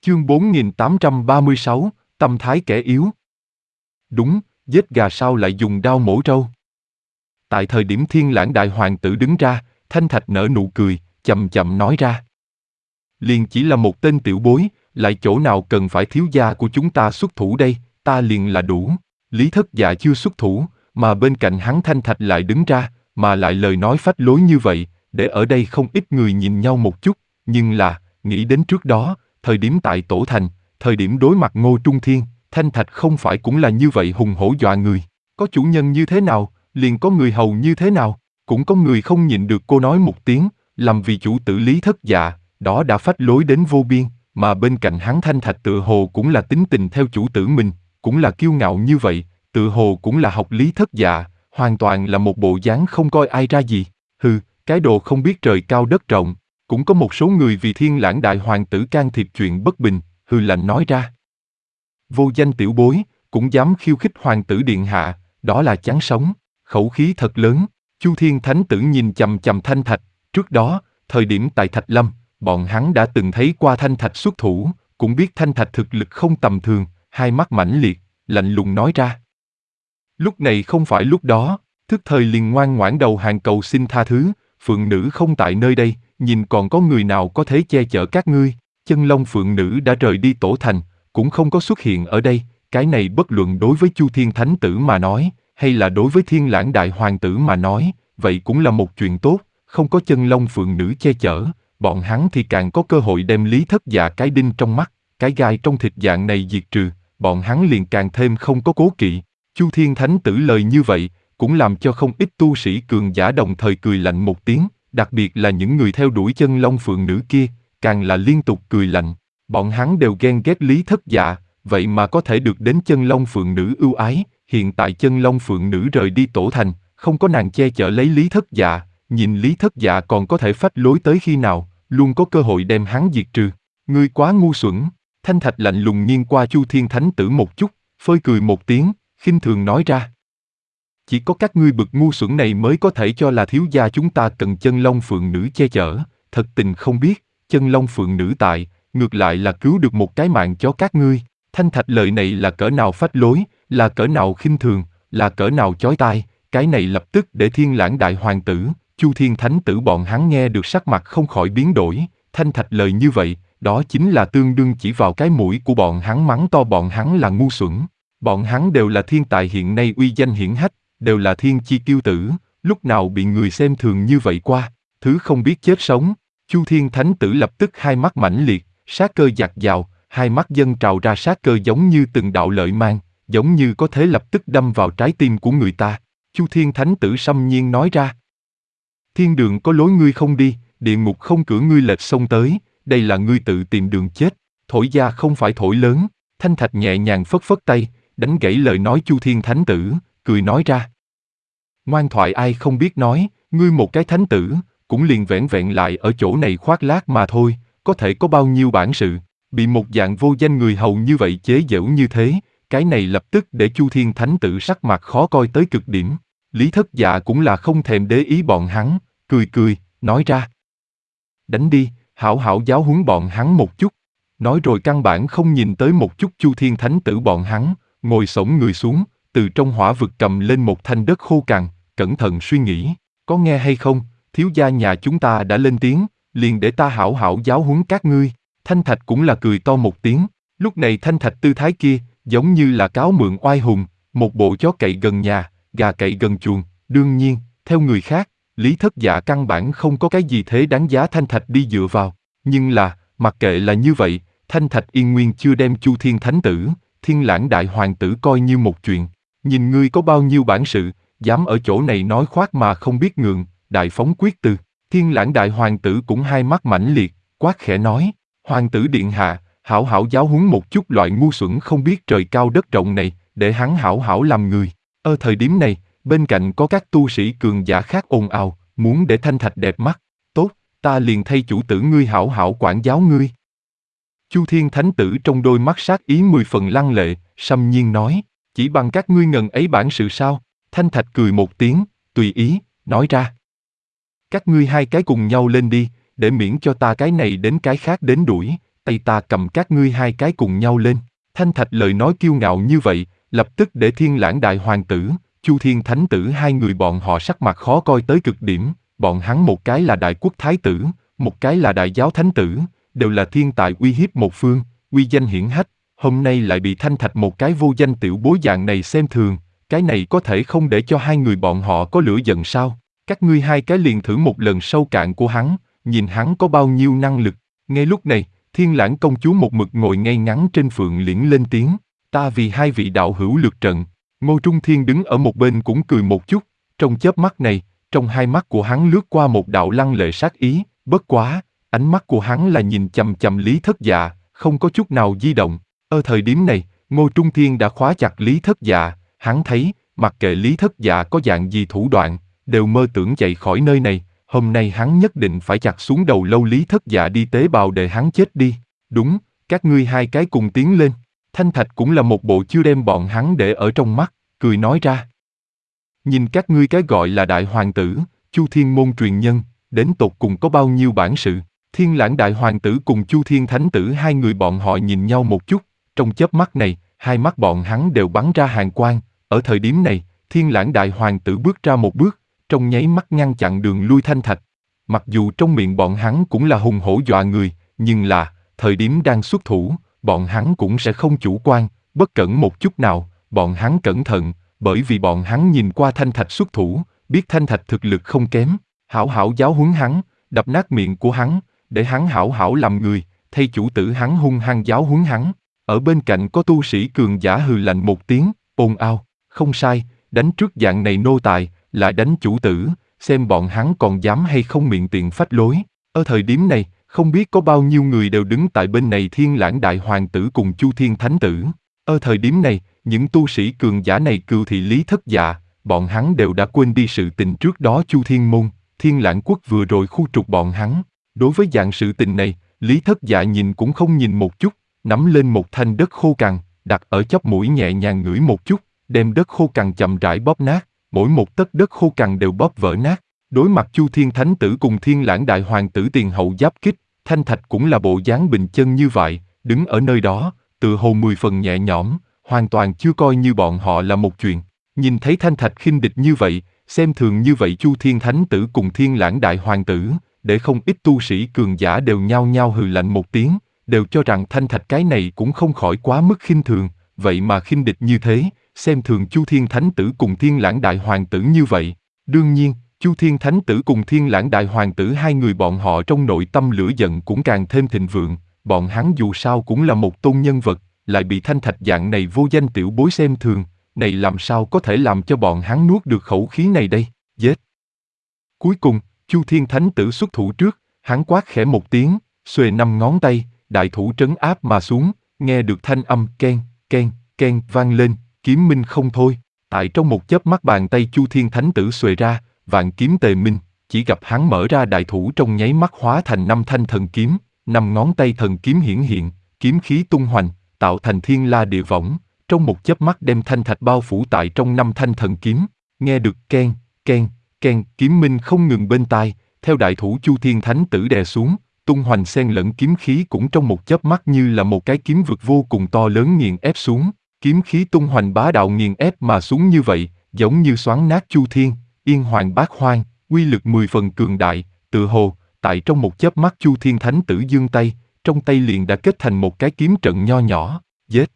Chương 4836, tâm thái kẻ yếu. Đúng, giết gà sao lại dùng đao mổ trâu? Tại thời điểm Thiên Lãng đại hoàng tử đứng ra, Thanh Thạch nở nụ cười, chậm chậm nói ra. Liền chỉ là một tên tiểu bối, lại chỗ nào cần phải thiếu gia của chúng ta xuất thủ đây, ta liền là đủ. Lý Thất Dạ chưa xuất thủ, mà bên cạnh hắn Thanh Thạch lại đứng ra, mà lại lời nói phách lối như vậy, để ở đây không ít người nhìn nhau một chút, nhưng là, nghĩ đến trước đó, thời điểm tại Tổ Thành, thời điểm đối mặt Ngô Trung Thiên, Thanh Thạch không phải cũng là như vậy hùng hổ dọa người. Có chủ nhân như thế nào, liền có người hầu như thế nào, cũng có người không nhịn được cô nói một tiếng, làm vì chủ tử Lý Thất Dạ, đó đã phách lối đến vô biên, mà bên cạnh hắn Thanh Thạch tựa hồ cũng là tính tình theo chủ tử mình, cũng là kiêu ngạo như vậy, tựa hồ cũng là học Lý Thất Dạ, hoàn toàn là một bộ dáng không coi ai ra gì. Hừ, cái đồ không biết trời cao đất rộng. Cũng có một số người vì Thiên Lãng đại hoàng tử can thiệp chuyện bất bình, hừ lạnh nói ra. Vô danh tiểu bối, cũng dám khiêu khích hoàng tử điện hạ, đó là chán sống, khẩu khí thật lớn. Chu Thiên Thánh tử nhìn chằm chằm Thanh Thạch, trước đó, thời điểm tại Thạch Lâm, bọn hắn đã từng thấy qua Thanh Thạch xuất thủ, cũng biết Thanh Thạch thực lực không tầm thường, hai mắt mãnh liệt, lạnh lùng nói ra. Lúc này không phải lúc đó, thức thời liền ngoan ngoãn đầu hàng cầu xin tha thứ, phượng nữ không tại nơi đây, nhìn còn có người nào có thể che chở các ngươi. Chân Long phượng nữ đã rời đi Tổ Thành, cũng không có xuất hiện ở đây, cái này bất luận đối với Chu Thiên Thánh tử mà nói, hay là đối với Thiên Lãng đại hoàng tử mà nói, vậy cũng là một chuyện tốt, không có Chân Long phượng nữ che chở, bọn hắn thì càng có cơ hội đem Lý Thất Dạ cái đinh trong mắt, cái gai trong thịt dạng này diệt trừ, bọn hắn liền càng thêm không có cố kỵ. Chu Thiên Thánh tử lời như vậy, cũng làm cho không ít tu sĩ cường giả đồng thời cười lạnh một tiếng, đặc biệt là những người theo đuổi Chân Long phượng nữ kia, càng là liên tục cười lạnh. Bọn hắn đều ghen ghét Lý Thất Dạ, vậy mà có thể được đến Chân Long phượng nữ ưu ái. Hiện tại Chân Long phượng nữ rời đi Tổ Thành, không có nàng che chở lấy Lý Thất Dạ, nhìn Lý Thất Dạ còn có thể phách lối tới khi nào, luôn có cơ hội đem hắn diệt trừ. Ngươi quá ngu xuẩn. Thanh Thạch lạnh lùng nghiêng qua Chu Thiên Thánh tử một chút, phơi cười một tiếng, khinh thường nói ra. Chỉ có các ngươi bực ngu xuẩn này mới có thể cho là thiếu gia chúng ta cần Chân Long phượng nữ che chở, thật tình không biết, Chân Long phượng nữ tại, ngược lại là cứu được một cái mạng cho các ngươi. Thanh Thạch lời này là cỡ nào phách lối, là cỡ nào khinh thường, là cỡ nào chói tai, cái này lập tức để Thiên Lãng đại hoàng tử, Chu Thiên Thánh tử bọn hắn nghe được sắc mặt không khỏi biến đổi. Thanh Thạch lời như vậy, đó chính là tương đương chỉ vào cái mũi của bọn hắn mắng to bọn hắn là ngu xuẩn. Bọn hắn đều là thiên tài hiện nay uy danh hiển hách, đều là thiên chi kiêu tử, lúc nào bị người xem thường như vậy qua, thứ không biết chết sống. Chu Thiên Thánh tử lập tức hai mắt mãnh liệt, sát cơ dạt dào, hai mắt dâng trào ra sát cơ giống như từng đạo lợi mang, giống như có thể lập tức đâm vào trái tim của người ta. Chu Thiên Thánh tử xâm nhiên nói ra. Thiên đường có lối ngươi không đi, địa ngục không cửa ngươi lệch sông tới, đây là ngươi tự tìm đường chết, thổi ra không phải thổi lớn. Thanh Thạch nhẹ nhàng phất phất tay, đánh gãy lời nói Chu Thiên Thánh tử, cười nói ra. Ngoan thoại ai không biết nói, ngươi một cái thánh tử, cũng liền vẻn vẹn lại ở chỗ này khoác lác mà thôi, có thể có bao nhiêu bản sự, bị một dạng vô danh người hầu như vậy chế giễu như thế, cái này lập tức để Chu Thiên Thánh tử sắc mặt khó coi tới cực điểm. Lý Thất Dạ cũng là không thèm để ý bọn hắn, cười cười, nói ra. Đánh đi, hảo hảo giáo huấn bọn hắn một chút. Nói rồi căn bản không nhìn tới một chút Chu Thiên Thánh tử bọn hắn, ngồi xổm người xuống, từ trong hỏa vực cầm lên một thanh đất khô cằn, cẩn thận suy nghĩ, có nghe hay không, thiếu gia nhà chúng ta đã lên tiếng, liền để ta hảo hảo giáo huấn các ngươi. Thanh Thạch cũng là cười to một tiếng, lúc này Thanh Thạch tư thái kia, giống như là cáo mượn oai hùng, một bộ chó cậy gần nhà, gà cậy gần chuồng. Đương nhiên, theo người khác, Lý Thất Dạ căn bản không có cái gì thế đáng giá Thanh Thạch đi dựa vào, nhưng là, mặc kệ là như vậy, Thanh Thạch yên nguyên chưa đem Chu Thiên Thánh tử, Thiên Lãng đại hoàng tử coi như một chuyện. Nhìn ngươi có bao nhiêu bản sự, dám ở chỗ này nói khoác mà không biết ngượng, đại phóng quyết từ. Thiên Lãng đại hoàng tử cũng hai mắt mãnh liệt, quát khẽ nói, hoàng tử điện hạ, hảo hảo giáo huấn một chút loại ngu xuẩn không biết trời cao đất rộng này, để hắn hảo hảo làm người. Ở thời điểm này, bên cạnh có các tu sĩ cường giả khác ồn ào, muốn để Thanh Thạch đẹp mắt. Tốt, ta liền thay chủ tử ngươi hảo hảo quản giáo ngươi. Chu Thiên Thánh tử trong đôi mắt sát ý 10 phần lăng lệ, xâm nhiên nói, chỉ bằng các ngươi ngần ấy bản sự sao? Thanh Thạch cười một tiếng, tùy ý, nói ra. Các ngươi hai cái cùng nhau lên đi, để miễn cho ta cái này đến cái khác đến đuổi, tay ta cầm các ngươi hai cái cùng nhau lên. Thanh Thạch lời nói kiêu ngạo như vậy, lập tức để Thiên Lãng Đại Hoàng tử, Chu Thiên Thánh tử hai người bọn họ sắc mặt khó coi tới cực điểm, bọn hắn một cái là Đại Quốc Thái tử, một cái là Đại Giáo Thánh tử, đều là thiên tài uy hiếp một phương, uy danh hiển hách, hôm nay lại bị Thanh Thạch một cái vô danh tiểu bối dạng này xem thường, cái này có thể không để cho hai người bọn họ có lửa giận sao? Các ngươi hai cái liền thử một lần sâu cạn của hắn, nhìn hắn có bao nhiêu năng lực. Ngay lúc này, Thiên Lãng công chúa một mực ngồi ngay ngắn trên phượng liễn lên tiếng, ta vì hai vị đạo hữu lượt trận. Ngô Trung Thiên đứng ở một bên cũng cười một chút, trong chớp mắt này, trong hai mắt của hắn lướt qua một đạo lăng lệ sát ý, bất quá, ánh mắt của hắn là nhìn chằm chằm Lý Thất Dạ, không có chút nào di động. Ở thời điểm này, Ngô Trung Thiên đã khóa chặt Lý Thất Dạ, hắn thấy, mặc kệ Lý Thất Dạ có dạng gì thủ đoạn, đều mơ tưởng chạy khỏi nơi này, hôm nay hắn nhất định phải chặt xuống đầu lâu Lý Thất Dạ đi tế bào để hắn chết đi. Đúng, các ngươi hai cái cùng tiến lên. Thanh Thạch cũng là một bộ chưa đem bọn hắn để ở trong mắt, cười nói ra. Nhìn các ngươi cái gọi là đại hoàng tử, Chu Thiên môn truyền nhân, đến tột cùng có bao nhiêu bản sự. Thiên Lãng Đại Hoàng tử cùng Chu Thiên Thánh tử hai người bọn họ nhìn nhau một chút, trong chớp mắt này, hai mắt bọn hắn đều bắn ra hàn quang. Ở thời điểm này, Thiên Lãng Đại Hoàng tử bước ra một bước, trong nháy mắt ngăn chặn đường lui Thanh Thạch. Mặc dù trong miệng bọn hắn cũng là hùng hổ dọa người, nhưng là, thời điểm đang xuất thủ, bọn hắn cũng sẽ không chủ quan, bất cẩn một chút nào, bọn hắn cẩn thận, bởi vì bọn hắn nhìn qua Thanh Thạch xuất thủ, biết Thanh Thạch thực lực không kém, hảo hảo giáo huấn hắn, đập nát miệng của hắn, để hắn hảo hảo làm người, thay chủ tử hắn hung hăng giáo huấn hắn. Ở bên cạnh có tu sĩ cường giả hừ lạnh một tiếng, ồn ào, không sai, đánh trước dạng này nô tài, lại đánh chủ tử, xem bọn hắn còn dám hay không miệng tiện phách lối. Ở thời điểm này, không biết có bao nhiêu người đều đứng tại bên này Thiên Lãng Đại Hoàng tử cùng Chu Thiên Thánh tử. Ở thời điểm này, những tu sĩ cường giả này cừu thị Lý Thất Dạ, bọn hắn đều đã quên đi sự tình trước đó Chu Thiên môn, Thiên Lãng quốc vừa rồi khu trục bọn hắn. Đối với dạng sự tình này, Lý Thất Dạ nhìn cũng không nhìn một chút, nắm lên một thanh đất khô cằn, đặt ở chóp mũi nhẹ nhàng ngửi một chút, đem đất khô cằn chậm rãi bóp nát, mỗi một tấc đất khô cằn đều bóp vỡ nát. Đối mặt Chu Thiên Thánh tử cùng Thiên Lãng Đại Hoàng tử tiền hậu giáp kích, Thanh Thạch cũng là bộ dáng bình chân như vậy, đứng ở nơi đó, tự hồ 10 phần nhẹ nhõm, hoàn toàn chưa coi như bọn họ là một chuyện. Nhìn thấy Thanh Thạch khinh địch như vậy, xem thường như vậy Chu Thiên Thánh tử cùng Thiên Lãng Đại Hoàng tử, để không ít tu sĩ cường giả đều nhao nhao hừ lạnh một tiếng, đều cho rằng Thanh Thạch cái này cũng không khỏi quá mức khinh thường, vậy mà khinh địch như thế, xem thường Chu Thiên Thánh tử cùng Thiên Lãng Đại Hoàng tử như vậy. Đương nhiên, Chu Thiên Thánh tử cùng Thiên Lãng Đại Hoàng tử hai người bọn họ trong nội tâm lửa giận cũng càng thêm thịnh vượng, bọn hắn dù sao cũng là một tôn nhân vật, lại bị Thanh Thạch dạng này vô danh tiểu bối xem thường, này làm sao có thể làm cho bọn hắn nuốt được khẩu khí này đây, giết. Cuối cùng, Chu Thiên Thánh tử xuất thủ trước, hắn quát khẽ một tiếng, xuề 5 ngón tay, đại thủ trấn áp mà xuống, nghe được thanh âm keng, keng, keng vang lên, kiếm minh không thôi. Tại trong một chớp mắt bàn tay Chu Thiên Thánh tử xuề ra, vạn kiếm tề minh, chỉ gặp hắn mở ra đại thủ trong nháy mắt hóa thành 5 thanh thần kiếm, 5 ngón tay thần kiếm hiển hiện, kiếm khí tung hoành, tạo thành thiên la địa võng, trong một chớp mắt đem Thanh Thạch bao phủ tại trong 5 thanh thần kiếm. Nghe được keng, keng, keng, kiếm minh không ngừng bên tai, theo đại thủ Chu Thiên Thánh tử đè xuống, tung hoành xen lẫn kiếm khí cũng trong một chớp mắt như là một cái kiếm vực vô cùng to lớn nghiền ép xuống, kiếm khí tung hoành bá đạo nghiền ép mà xuống như vậy, giống như xoắn nát Chu Thiên, Yên Hoàng Bát Hoang, uy lực 10 phần cường đại, tự hồ, tại trong một chớp mắt Chu Thiên Thánh tử giương tay, trong tay liền đã kết thành một cái kiếm trận nho nhỏ, giết.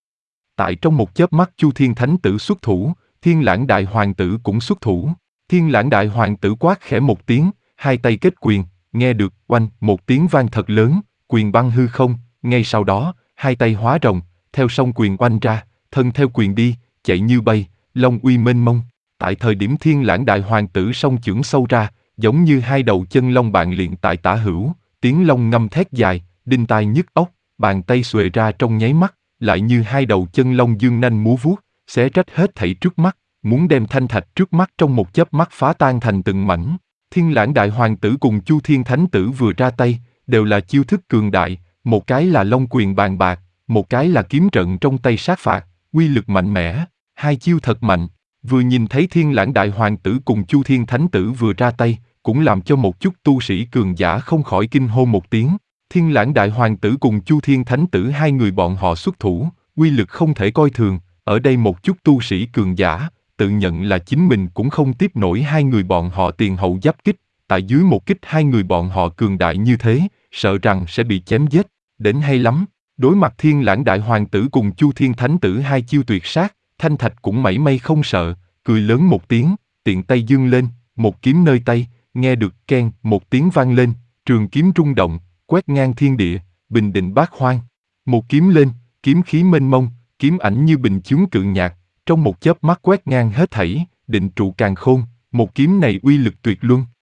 Tại trong một chớp mắt Chu Thiên Thánh tử xuất thủ, Thiên Lãng Đại Hoàng tử cũng xuất thủ. Thiên Lãng Đại Hoàng tử quát khẽ một tiếng, hai tay kết quyền, nghe được oanh một tiếng vang thật lớn, quyền băng hư không, ngay sau đó, hai tay hóa rồng, theo song quyền oanh ra, thân theo quyền đi, chạy như bay, long uy mênh mông. Tại thời điểm Thiên Lãng Đại Hoàng tử song chưởng sâu ra, giống như hai đầu chân long bạn luyện tại tả hữu, tiếng long ngâm thét dài, đinh tai nhức óc, bàn tay xuề ra trong nháy mắt, lại như hai đầu chân long dương nanh múa vuốt, xé rách hết thảy trước mắt, muốn đem Thanh Thạch trước mắt trong một chớp mắt phá tan thành từng mảnh. Thiên Lãng Đại Hoàng tử cùng Chu Thiên Thánh tử vừa ra tay, đều là chiêu thức cường đại, một cái là long quyền bàn bạc, một cái là kiếm trận trong tay sát phạt, uy lực mạnh mẽ, hai chiêu thật mạnh. Vừa nhìn thấy Thiên Lãng Đại Hoàng tử cùng Chu Thiên Thánh tử vừa ra tay, cũng làm cho một chút tu sĩ cường giả không khỏi kinh hô một tiếng. Thiên Lãng Đại Hoàng tử cùng Chu Thiên Thánh tử hai người bọn họ xuất thủ, uy lực không thể coi thường, ở đây một chút tu sĩ cường giả, tự nhận là chính mình cũng không tiếp nổi hai người bọn họ tiền hậu giáp kích, tại dưới một kích hai người bọn họ cường đại như thế, sợ rằng sẽ bị chém giết, đến hay lắm. Đối mặt Thiên Lãng Đại Hoàng tử cùng Chu Thiên Thánh tử hai chiêu tuyệt sát, Thanh Thạch cũng mảy may không sợ, cười lớn một tiếng, tiện tay giương lên, một kiếm nơi tay, nghe được keng một tiếng vang lên, trường kiếm rung động, quét ngang thiên địa, bình định bát hoang. Một kiếm lên, kiếm khí mênh mông, kiếm ảnh như bình chướng cự nhạc, trong một chớp mắt quét ngang hết thảy, định trụ càn khôn, một kiếm này uy lực tuyệt luân.